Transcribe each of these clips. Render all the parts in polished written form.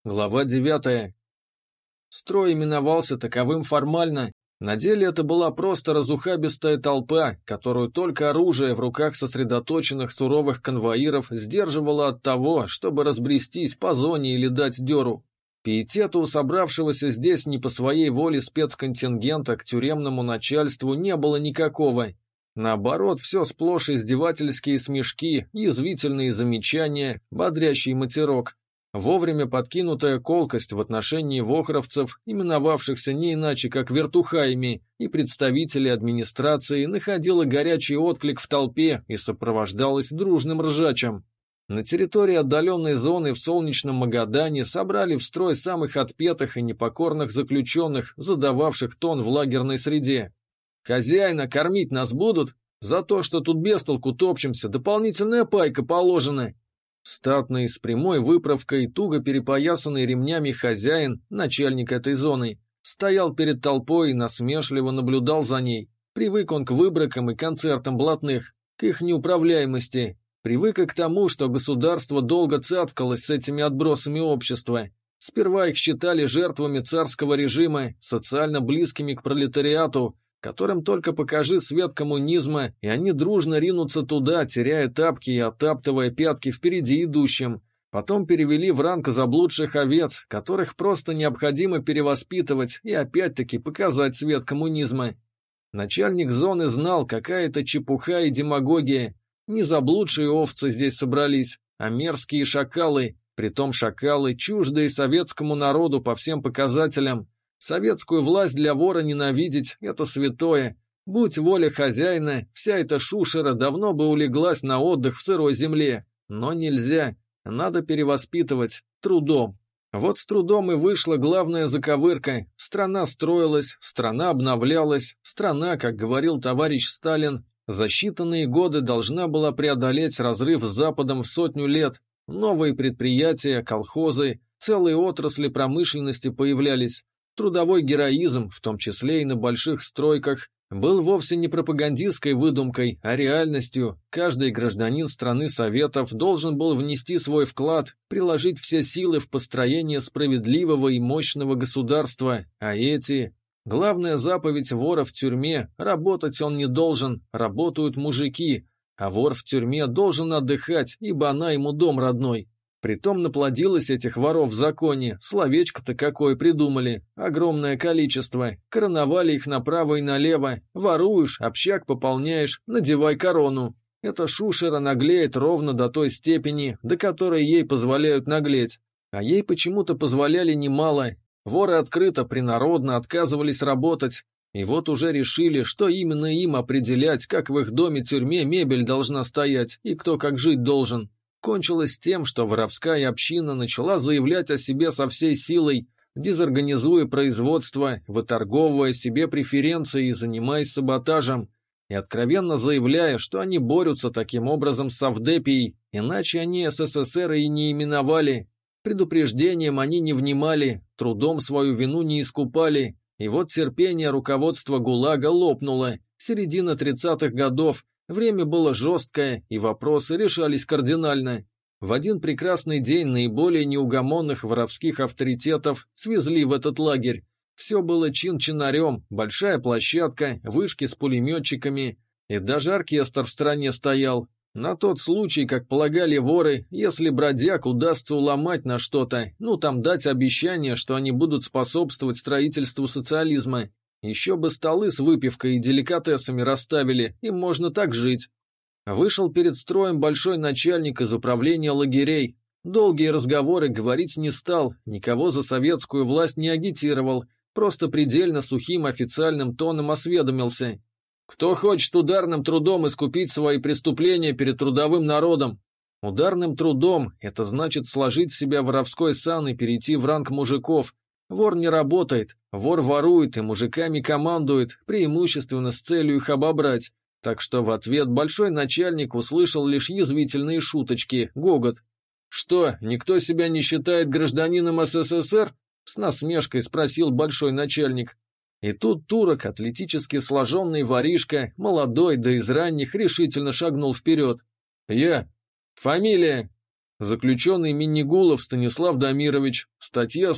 Глава 9. Строй именовался таковым формально. На деле это была просто разухабистая толпа, которую только оружие в руках сосредоточенных суровых конвоиров сдерживало от того, чтобы разбрестись по зоне или дать дёру. Пиетета у собравшегося здесь не по своей воле спецконтингента к тюремному начальству не было никакого. Наоборот, все сплошь издевательские смешки, язвительные замечания, бодрящий матерок. Вовремя подкинутая колкость в отношении вохровцев, именовавшихся не иначе как вертухаями, и представителей администрации, находила горячий отклик в толпе и сопровождалась дружным ржачем. На территории отдаленной зоны в солнечном Магадане собрали в строй самых отпетых и непокорных заключенных, задававших тон в лагерной среде. «Хозяина кормить нас будут? За то, что тут без толку топчемся, дополнительная пайка положена». Статный, с прямой выправкой, туго перепоясанный ремнями хозяин, начальник этой зоны, стоял перед толпой и насмешливо наблюдал за ней. Привык он к выбрыкам и концертам блатных, к их неуправляемости. Привык и к тому, что государство долго цаткалось с этими отбросами общества. Сперва их считали жертвами царского режима, социально близкими к пролетариату, которым только покажи свет коммунизма, и они дружно ринутся туда, теряя тапки и оттаптывая пятки впереди идущим. Потом перевели в ранг заблудших овец, которых просто необходимо перевоспитывать и опять-таки показать свет коммунизма. Начальник зоны знал, какая это чепуха и демагогия. Не заблудшие овцы здесь собрались, а мерзкие шакалы, притом шакалы, чуждые советскому народу по всем показателям. Советскую власть для вора ненавидеть – это святое. Будь воля хозяина, вся эта шушера давно бы улеглась на отдых в сырой земле. Но нельзя, надо перевоспитывать, трудом. Вот с трудом и вышла главная заковырка. Страна строилась, страна обновлялась, страна, как говорил товарищ Сталин, за считанные годы должна была преодолеть разрыв с Западом в 100 лет. Новые предприятия, колхозы, целые отрасли промышленности появлялись. Трудовой героизм, в том числе и на больших стройках, был вовсе не пропагандистской выдумкой, а реальностью. Каждый гражданин страны Советов должен был внести свой вклад, приложить все силы в построение справедливого и мощного государства, а эти... Главная заповедь вора в тюрьме – работать он не должен, работают мужики, а вор в тюрьме должен отдыхать, ибо она ему дом родной. Притом наплодилось этих воров в законе, словечко-то какое придумали, огромное количество, короновали их направо и налево, воруешь, общак пополняешь, надевай корону. Эта шушера наглеет ровно до той степени, до которой ей позволяют наглеть, а ей почему-то позволяли немало. Воры открыто, принародно отказывались работать, и вот уже решили, что именно им определять, как в их доме-тюрьме мебель должна стоять и кто как жить должен. Кончилось тем, что воровская община начала заявлять о себе со всей силой, дезорганизуя производство, выторговывая себе преференции и занимаясь саботажем, и откровенно заявляя, что они борются таким образом с Совдепией, иначе они СССР и не именовали. Предупреждением они не внимали, трудом свою вину не искупали, и вот терпение руководства ГУЛАГа лопнуло. Середина 30-х годов, время было жесткое, и вопросы решались кардинально. В один прекрасный день наиболее неугомонных воровских авторитетов свезли в этот лагерь. Все было чин-чинарем, большая площадка, вышки с пулеметчиками, и даже оркестр в стороне стоял. На тот случай, как полагали воры, если бродяг удастся уломать на что-то, там дать обещание, что они будут способствовать строительству социализма. Еще бы столы с выпивкой и деликатесами расставили, им можно так жить. Вышел перед строем большой начальник из управления лагерей. Долгие разговоры говорить не стал, никого за советскую власть не агитировал, просто предельно сухим официальным тоном осведомился. Кто хочет ударным трудом искупить свои преступления перед трудовым народом? Ударным трудом – это значит сложить в себя воровской сан и перейти в ранг мужиков. Вор не работает, вор ворует и мужиками командует, преимущественно с целью их обобрать. Так что в ответ большой начальник услышал лишь язвительные шуточки, гогот. «Что, никто себя не считает гражданином СССР?» – с насмешкой спросил большой начальник. И тут турок, атлетически сложенный воришка, молодой, да из ранних, решительно шагнул вперед. «Я. Фамилия?» Заключенный Миннигулов Станислав Дамирович, статья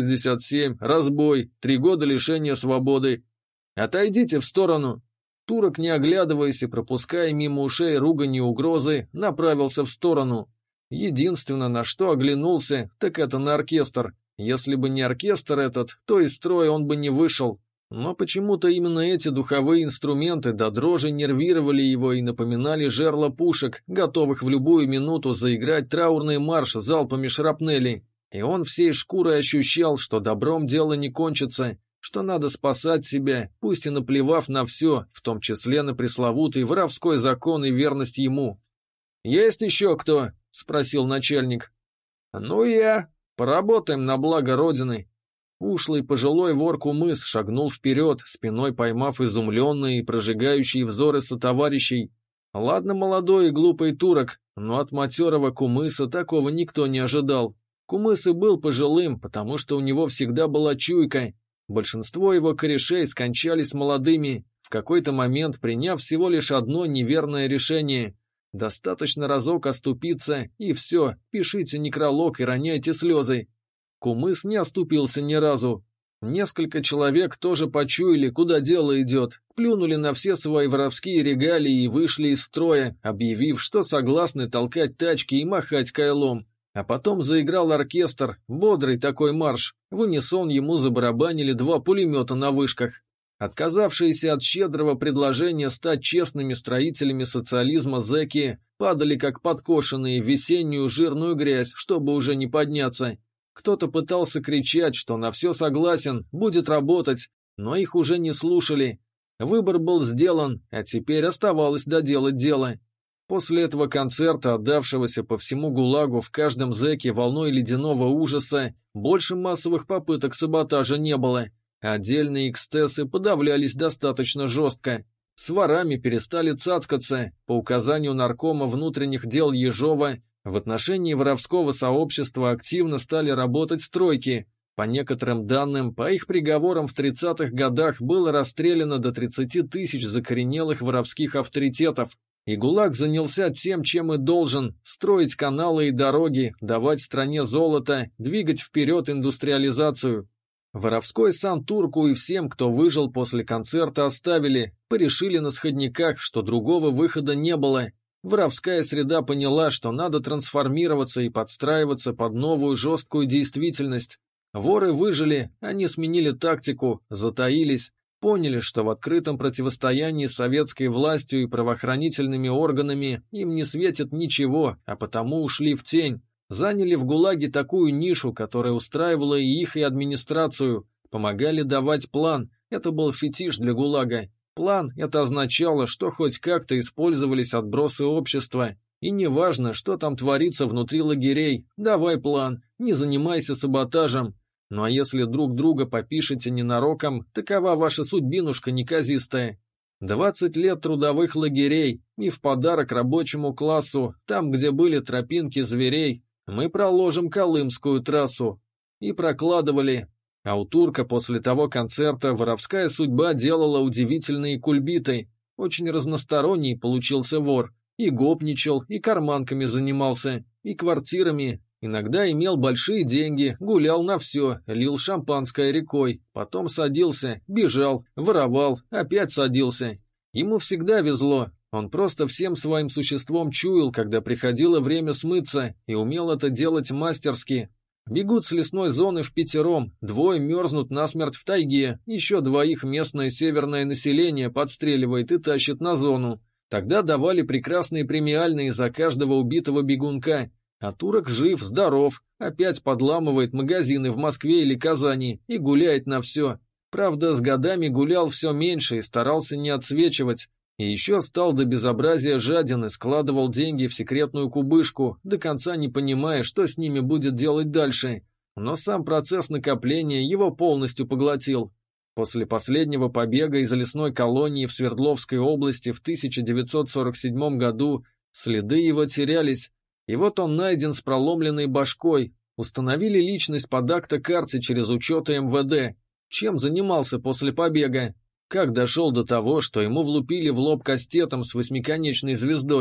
167, разбой, 3 года лишения свободы. Отойдите в сторону. Турок, не оглядываясь и пропуская мимо ушей ругань и угрозы, направился в сторону. Единственное, на что оглянулся, так это на оркестр. Если бы не оркестр этот, то из строя он бы не вышел. Но почему-то именно эти духовые инструменты до дрожи нервировали его и напоминали жерла пушек, готовых в любую минуту заиграть траурный марш залпами шрапнели. И он всей шкурой ощущал, что добром дело не кончится, что надо спасать себя, пусть и наплевав на все, в том числе на пресловутый воровской закон и верность ему. «Есть еще кто?» — спросил начальник. «Ну я. Поработаем на благо Родины». Ушлый пожилой вор Кумыс шагнул вперед, спиной поймав изумленные и прожигающие взоры сотоварищей. Ладно, молодой и глупый турок, но от матерого Кумыса такого никто не ожидал. Кумыс и был пожилым, потому что у него всегда была чуйка. Большинство его корешей скончались молодыми, в какой-то момент приняв всего лишь одно неверное решение. Достаточно разок оступиться, и все, пишите некролог и роняйте слезы. Кумыс не оступился ни разу. Несколько человек тоже почуяли, куда дело идет, плюнули на все свои воровские регалии и вышли из строя, объявив, что согласны толкать тачки и махать кайлом. А потом заиграл оркестр, бодрый такой марш, в унисон ему забарабанили 2 пулемета на вышках. Отказавшиеся от щедрого предложения стать честными строителями социализма зэки падали как подкошенные в весеннюю жирную грязь, чтобы уже не подняться. Кто-то пытался кричать, что на все согласен, будет работать, но их уже не слушали. Выбор был сделан, а теперь оставалось доделать дело. После этого концерта, отдавшегося по всему ГУЛАГу в каждом зэке волной ледяного ужаса, больше массовых попыток саботажа не было. Отдельные эксцессы подавлялись достаточно жестко. С ворами перестали цацкаться. По указанию наркома внутренних дел Ежова, в отношении воровского сообщества активно стали работать стройки. По некоторым данным, по их приговорам в 30-х годах было расстреляно до 30 тысяч закоренелых воровских авторитетов. И ГУЛАГ занялся тем, чем и должен – строить каналы и дороги, давать стране золото, двигать вперед индустриализацию. Воровской сан турку и всем, кто выжил после концерта, оставили, порешили на сходняках, что другого выхода не было. Воровская среда поняла, что надо трансформироваться и подстраиваться под новую жесткую действительность. Воры выжили, они сменили тактику, затаились, поняли, что в открытом противостоянии с советской властью и правоохранительными органами им не светит ничего, а потому ушли в тень. Заняли в ГУЛАГе такую нишу, которая устраивала и их, и администрацию. Помогали давать план, это был фетиш для ГУЛАГа. План – это означало, что хоть как-то использовались отбросы общества. И неважно, что там творится внутри лагерей, давай план, не занимайся саботажем. Ну а если друг друга попишете ненароком, такова ваша судьбинушка неказистая. 20 лет трудовых лагерей, и в подарок рабочему классу, там, где были тропинки зверей, мы проложим Колымскую трассу. И прокладывали. А у турка после того концерта воровская судьба делала удивительные кульбиты. Очень разносторонний получился вор. И гопничал, и карманками занимался, и квартирами. Иногда имел большие деньги, гулял на все, лил шампанское рекой. Потом садился, бежал, воровал, опять садился. Ему всегда везло. Он просто всем своим существом чуял, когда приходило время смыться, и умел это делать мастерски. Бегут с лесной зоны впятером, 2 мерзнут насмерть в тайге, еще 2 местное северное население подстреливает и тащит на зону. Тогда давали прекрасные премиальные за каждого убитого бегунка. А турок жив, здоров, опять подламывает магазины в Москве или Казани и гуляет на все. Правда, с годами гулял все меньше и старался не отсвечивать. И еще стал до безобразия жаден и складывал деньги в секретную кубышку, до конца не понимая, что с ними будет делать дальше. Но сам процесс накопления его полностью поглотил. После последнего побега из лесной колонии в Свердловской области в 1947 году следы его терялись. И вот он найден с проломленной башкой. Установили личность по дакто-карте через учеты МВД. Чем занимался после побега? Как дошел до того, что ему влупили в лоб кастетом с 8-конечной звездой?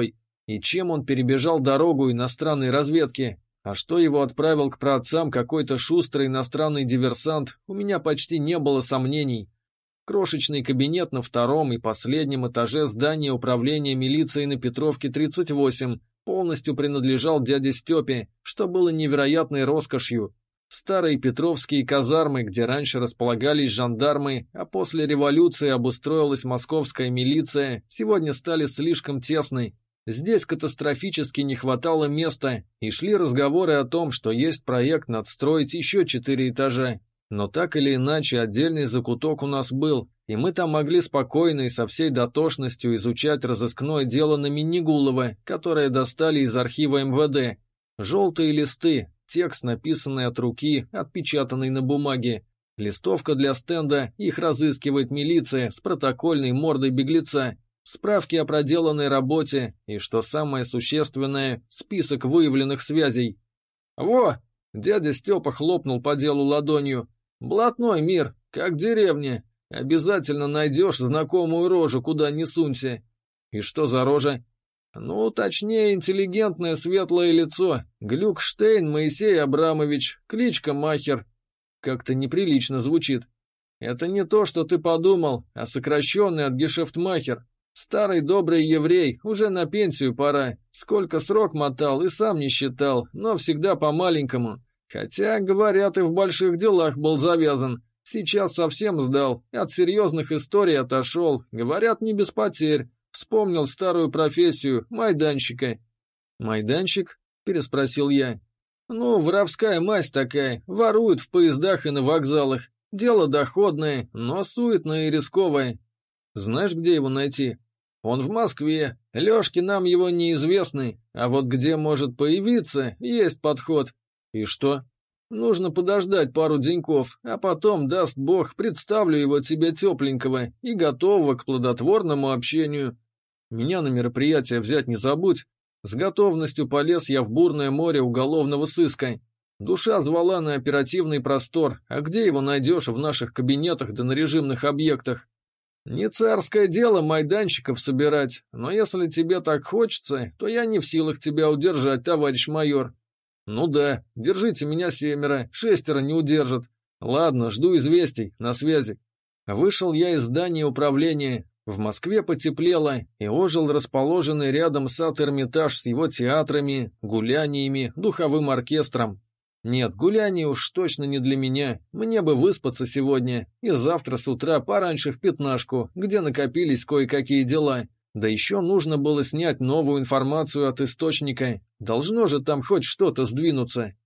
И чем он перебежал дорогу иностранной разведки? А что его отправил к праотцам какой-то шустрый иностранный диверсант, у меня почти не было сомнений. Крошечный кабинет на втором и последнем этаже здания управления милиции на Петровке 38 полностью принадлежал дяде Степе, что было невероятной роскошью. Старые петровские казармы, где раньше располагались жандармы, а после революции обустроилась московская милиция, сегодня стали слишком тесны. Здесь катастрофически не хватало места, и шли разговоры о том, что есть проект надстроить еще 4 этажа. Но так или иначе, отдельный закуток у нас был, и мы там могли спокойно и со всей дотошностью изучать разыскное дело на Миннигулова, которое достали из архива МВД. Желтые листы, текст, написанный от руки, отпечатанный на бумаге. Листовка для стенда, их разыскивает милиция с протокольной мордой беглеца. Справки о проделанной работе и, что самое существенное, список выявленных связей. «Во!» — дядя Степа хлопнул по делу ладонью. «Блатной мир, как деревня. Обязательно найдешь знакомую рожу, куда ни сунься». «И что за рожа?» «Ну, точнее, интеллигентное светлое лицо. Глюкштейн Моисей Абрамович, кличка Махер». «Как-то неприлично звучит». «Это не то, что ты подумал, а сокращенный от гешефтмахер. Старый добрый еврей, уже на пенсию пора. Сколько срок мотал и сам не считал, но всегда по-маленькому. Хотя, говорят, и в больших делах был завязан. Сейчас совсем сдал, от серьезных историй отошел. Говорят, не без потерь. Вспомнил старую профессию, майданщика». «Майданщик?» — переспросил я. «Ну, воровская масть такая, воруют в поездах и на вокзалах. Дело доходное, но суетное и рисковое. Знаешь, где его найти? Он в Москве. Лёшке нам его неизвестный, а вот где может появиться, есть подход. И что? Нужно подождать пару деньков, а потом, даст Бог, представлю его тебе тепленького и готового к плодотворному общению. Меня на мероприятие взять не забудь». С готовностью полез я в бурное море уголовного сыска. Душа звала на оперативный простор, а где его найдешь в наших кабинетах да на режимных объектах? Не царское дело майданщиков собирать, но если тебе так хочется, то я не в силах тебя удержать, товарищ майор. Ну да, держите меня 7, 6 не удержат. Ладно, жду известий, на связи. Вышел я из здания управления. В Москве потеплело, и ожил расположенный рядом сад Эрмитаж с его театрами, гуляниями, духовым оркестром. Нет, гуляние уж точно не для меня, мне бы выспаться сегодня, и завтра с утра пораньше в Пятнашку, где накопились кое-какие дела. Да еще нужно было снять новую информацию от источника, должно же там хоть что-то сдвинуться.